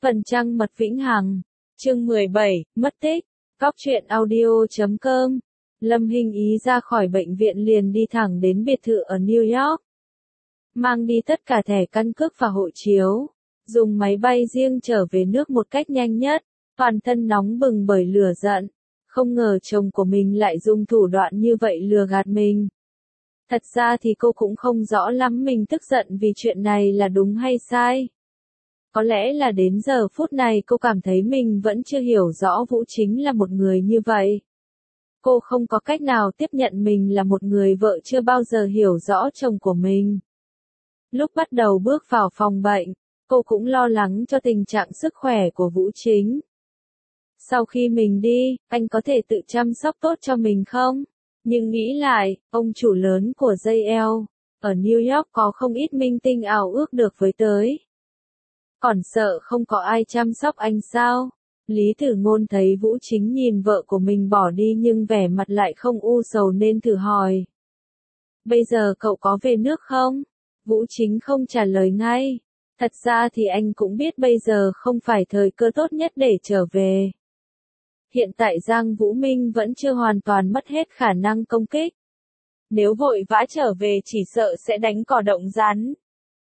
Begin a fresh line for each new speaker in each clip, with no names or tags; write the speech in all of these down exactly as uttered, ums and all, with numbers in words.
Phần trăng mật vĩnh hằng. Chương mười bảy, mất tích. Cóc truyện audio chấm com. Lâm Hinh Ý ra khỏi bệnh viện liền đi thẳng đến biệt thự ở New York. Mang đi tất cả thẻ căn cước và hộ chiếu. Dùng máy bay riêng trở về nước một cách nhanh nhất. Toàn thân nóng bừng bởi lửa giận. Không ngờ chồng của mình lại dùng thủ đoạn như vậy lừa gạt mình. Thật ra thì cô cũng không rõ lắm mình tức giận vì chuyện này là đúng hay sai. Có lẽ là đến giờ phút này cô cảm thấy mình vẫn chưa hiểu rõ Vũ Chính là một người như vậy. Cô không có cách nào tiếp nhận mình là một người vợ chưa bao giờ hiểu rõ chồng của mình. Lúc bắt đầu bước vào phòng bệnh, cô cũng lo lắng cho tình trạng sức khỏe của Vũ Chính. Sau khi mình đi, anh có thể tự chăm sóc tốt cho mình không? Nhưng nghĩ lại, ông chủ lớn của gi lờ, ở New York có không ít minh tinh ao ước được với tới. Còn sợ không có ai chăm sóc anh sao? Lý Tử Ngôn thấy Vũ Chính nhìn vợ của mình bỏ đi nhưng vẻ mặt lại không u sầu nên thử hỏi. Bây giờ cậu có về nước không? Vũ Chính không trả lời ngay. Thật ra thì anh cũng biết bây giờ không phải thời cơ tốt nhất để trở về. Hiện tại Giang Vũ Minh vẫn chưa hoàn toàn mất hết khả năng công kích. Nếu vội vã trở về chỉ sợ sẽ đánh cỏ động rắn.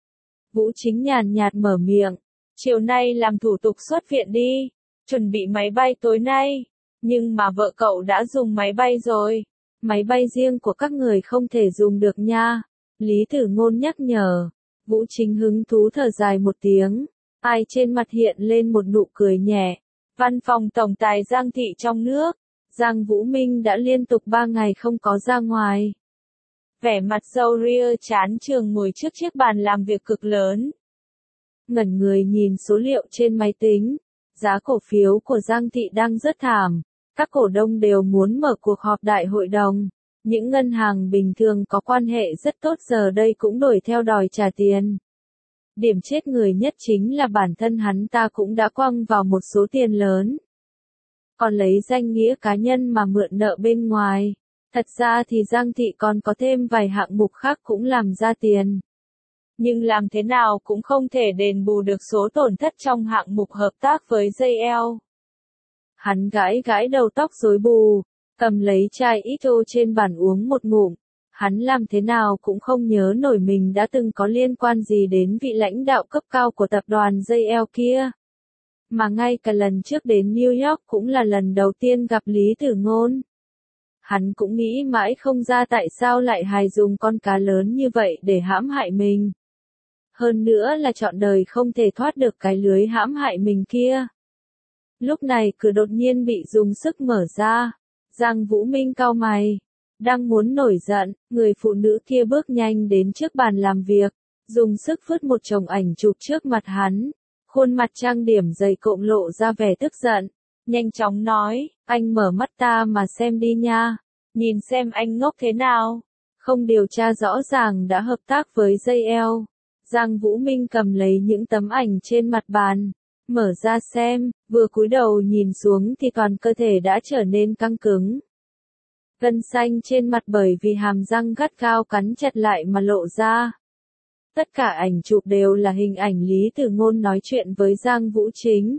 Vũ Chính nhàn nhạt mở miệng. Chiều nay làm thủ tục xuất viện đi. Chuẩn bị máy bay tối nay. Nhưng mà vợ cậu đã dùng máy bay rồi. Máy bay riêng của các người không thể dùng được nha. Lý Tử Ngôn nhắc nhở. Vũ Chính hứng thú thở dài một tiếng. Ai trên mặt hiện lên một nụ cười nhẹ. Văn phòng tổng tài Giang Thị trong nước. Giang Vũ Minh đã liên tục ba ngày không có ra ngoài. Vẻ mặt râu ria chán chường ngồi trước chiếc bàn làm việc cực lớn. Ngẩn người nhìn số liệu trên máy tính. Giá cổ phiếu của Giang Thị đang rất thảm. Các cổ đông đều muốn mở cuộc họp đại hội đồng. Những ngân hàng bình thường có quan hệ rất tốt giờ đây cũng đuổi theo đòi trả tiền. Điểm chết người nhất chính là bản thân hắn ta cũng đã quăng vào một số tiền lớn. Còn lấy danh nghĩa cá nhân mà mượn nợ bên ngoài. Thật ra thì Giang Thị còn có thêm vài hạng mục khác cũng làm ra tiền. Nhưng làm thế nào cũng không thể đền bù được số tổn thất trong hạng mục hợp tác với gi lờ. Hắn gãi gãi đầu tóc rối bù, cầm lấy chai ích ô trên bàn uống một ngụm. Hắn làm thế nào cũng không nhớ nổi mình đã từng có liên quan gì đến vị lãnh đạo cấp cao của tập đoàn gi lờ kia. Mà ngay cả lần trước đến New York cũng là lần đầu tiên gặp Lý Tử Ngôn. Hắn cũng nghĩ mãi không ra tại sao lại hài dùng con cá lớn như vậy để hãm hại mình. Hơn nữa là trọn đời không thể thoát được cái lưới hãm hại mình kia. Lúc này cửa đột nhiên bị dùng sức mở ra. Giang Vũ Minh cau mày. Đang muốn nổi giận, người phụ nữ kia bước nhanh đến trước bàn làm việc. Dùng sức vứt một chồng ảnh chụp trước mặt hắn. Khuôn mặt trang điểm dày cộm lộ ra vẻ tức giận. Nhanh chóng nói, anh mở mắt ta mà xem đi nha. Nhìn xem anh ngốc thế nào. Không điều tra rõ ràng đã hợp tác với gi lờ. Giang Vũ Minh cầm lấy những tấm ảnh trên mặt bàn. Mở ra xem, vừa cúi đầu nhìn xuống thì toàn cơ thể đã trở nên căng cứng. Gân xanh trên mặt bởi vì hàm răng gắt gao cắn chặt lại mà lộ ra. Tất cả ảnh chụp đều là hình ảnh Lý Tử Ngôn nói chuyện với Giang Vũ Chính.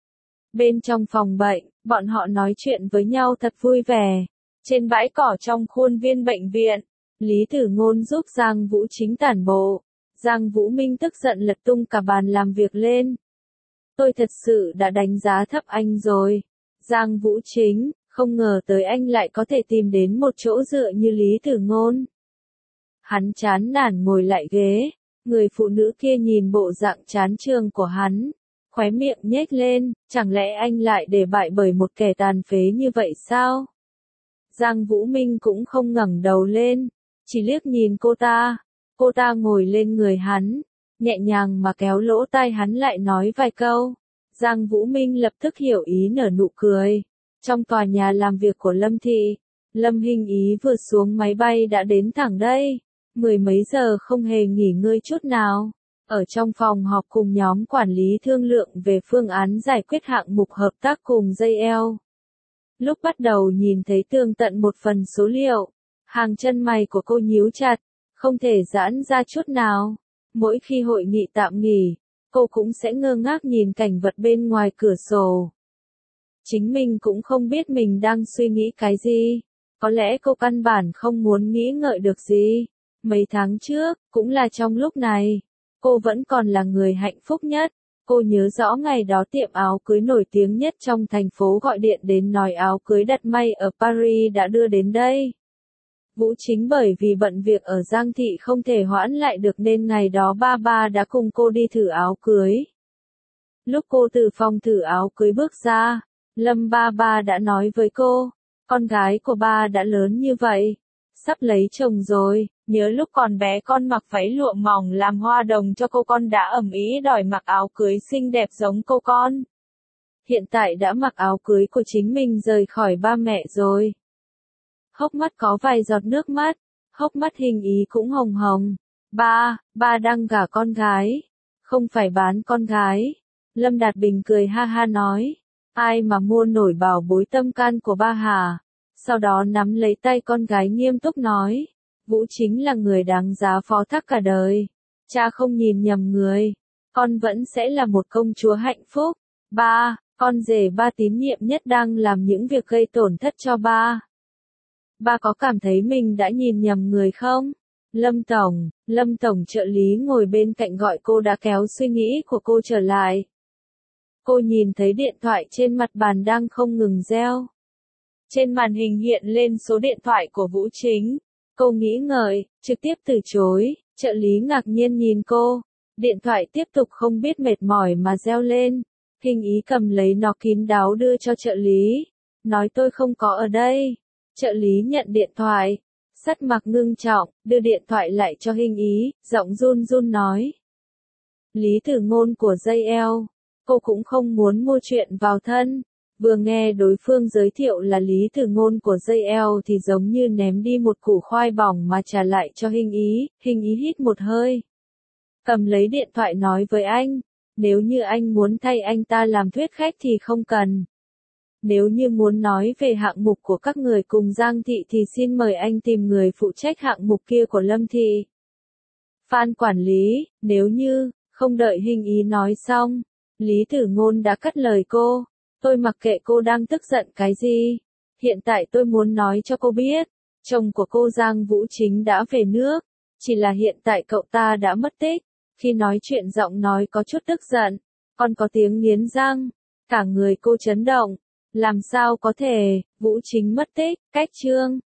Bên trong phòng bệnh, bọn họ nói chuyện với nhau thật vui vẻ. Trên bãi cỏ trong khuôn viên bệnh viện, Lý Tử Ngôn giúp Giang Vũ Chính tản bộ. Giang Vũ Minh tức giận lật tung cả bàn làm việc lên. Tôi thật sự đã đánh giá thấp anh rồi. Giang Vũ Chính, không ngờ tới anh lại có thể tìm đến một chỗ dựa như Lý Tử Ngôn. Hắn chán nản ngồi lại ghế. Người phụ nữ kia nhìn bộ dạng chán chường của hắn. Khóe miệng nhếch lên, chẳng lẽ anh lại để bại bởi một kẻ tàn phế như vậy sao? Giang Vũ Minh cũng không ngẩng đầu lên. Chỉ liếc nhìn cô ta. Cô ta ngồi lên người hắn. Nhẹ nhàng mà kéo lỗ tai hắn lại nói vài câu. Giang Vũ Minh lập tức hiểu ý nở nụ cười. Trong tòa nhà làm việc của Lâm Thị, Lâm Hinh Ý vừa xuống máy bay đã đến thẳng đây. Mười mấy giờ không hề nghỉ ngơi chút nào. Ở trong phòng họp cùng nhóm quản lý thương lượng về phương án giải quyết hạng mục hợp tác cùng gi lờ. Lúc bắt đầu nhìn thấy tường tận một phần số liệu, hàng chân mày của cô nhíu chặt, không thể giãn ra chút nào. Mỗi khi hội nghị tạm nghỉ, cô cũng sẽ ngơ ngác nhìn cảnh vật bên ngoài cửa sổ. Chính mình cũng không biết mình đang suy nghĩ cái gì. Có lẽ cô căn bản không muốn nghĩ ngợi được gì. Mấy tháng trước, cũng là trong lúc này, cô vẫn còn là người hạnh phúc nhất. Cô nhớ rõ ngày đó tiệm áo cưới nổi tiếng nhất trong thành phố gọi điện đến nói áo cưới đặt may ở Paris đã đưa đến đây. Vũ Chính bởi vì bận việc ở Giang Thị không thể hoãn lại được nên ngày đó ba ba đã cùng cô đi thử áo cưới. Lúc cô từ phòng thử áo cưới bước ra, Lâm ba ba đã nói với cô, con gái của ba đã lớn như vậy, sắp lấy chồng rồi, nhớ lúc còn bé con mặc váy lụa mỏng làm hoa đồng cho cô con đã ầm ĩ đòi mặc áo cưới xinh đẹp giống cô con. Hiện tại đã mặc áo cưới của chính mình rời khỏi ba mẹ rồi. Hốc mắt có vài giọt nước mắt, hốc mắt Hình Ý cũng hồng hồng. Ba, ba đang gả con gái, không phải bán con gái. Lâm Đạt Bình cười ha ha nói, ai mà mua nổi bảo bối tâm can của ba hả? Sau đó nắm lấy tay con gái nghiêm túc nói, Vũ chính là người đáng giá phó thác cả đời. Cha không nhìn nhầm người, con vẫn sẽ là một công chúa hạnh phúc. Ba, con rể ba tín nhiệm nhất đang làm những việc gây tổn thất cho ba. Ba có cảm thấy mình đã nhìn nhầm người không? Lâm Tổng, Lâm Tổng trợ lý ngồi bên cạnh gọi cô đã kéo suy nghĩ của cô trở lại. Cô nhìn thấy điện thoại trên mặt bàn đang không ngừng reo. Trên màn hình hiện lên số điện thoại của Vũ Chính. Cô nghĩ ngợi, trực tiếp từ chối, trợ lý ngạc nhiên nhìn cô. Điện thoại tiếp tục không biết mệt mỏi mà reo lên. Hình Ý cầm lấy nó kín đáo đưa cho trợ lý. Nói tôi không có ở đây. Trợ lý nhận điện thoại. Sắc mặt ngưng trọng, đưa điện thoại lại cho Hình Ý, giọng run run nói. Lý Tử Ngôn của gi eo. Cô cũng không muốn mua chuyện vào thân. Vừa nghe đối phương giới thiệu là Lý Tử Ngôn của gi eo thì giống như ném đi một củ khoai bỏng mà trả lại cho Hình Ý. Hình Ý hít một hơi. Cầm lấy điện thoại nói với anh. Nếu như anh muốn thay anh ta làm thuyết khách thì không cần. Nếu như muốn nói về hạng mục của các người cùng Giang Thị thì xin mời anh tìm người phụ trách hạng mục kia của Lâm Thị. Phan quản lý, nếu như, không đợi Hình Ý nói xong, Lý Tử Ngôn đã cắt lời cô. Tôi mặc kệ cô đang tức giận cái gì. Hiện tại tôi muốn nói cho cô biết, chồng của cô Giang Vũ Chính đã về nước. Chỉ là hiện tại cậu ta đã mất tích. Khi nói chuyện giọng nói có chút tức giận, còn có tiếng nghiến răng. Cả người cô chấn động. Làm sao có thể, Vũ Chính mất tích, cách chương.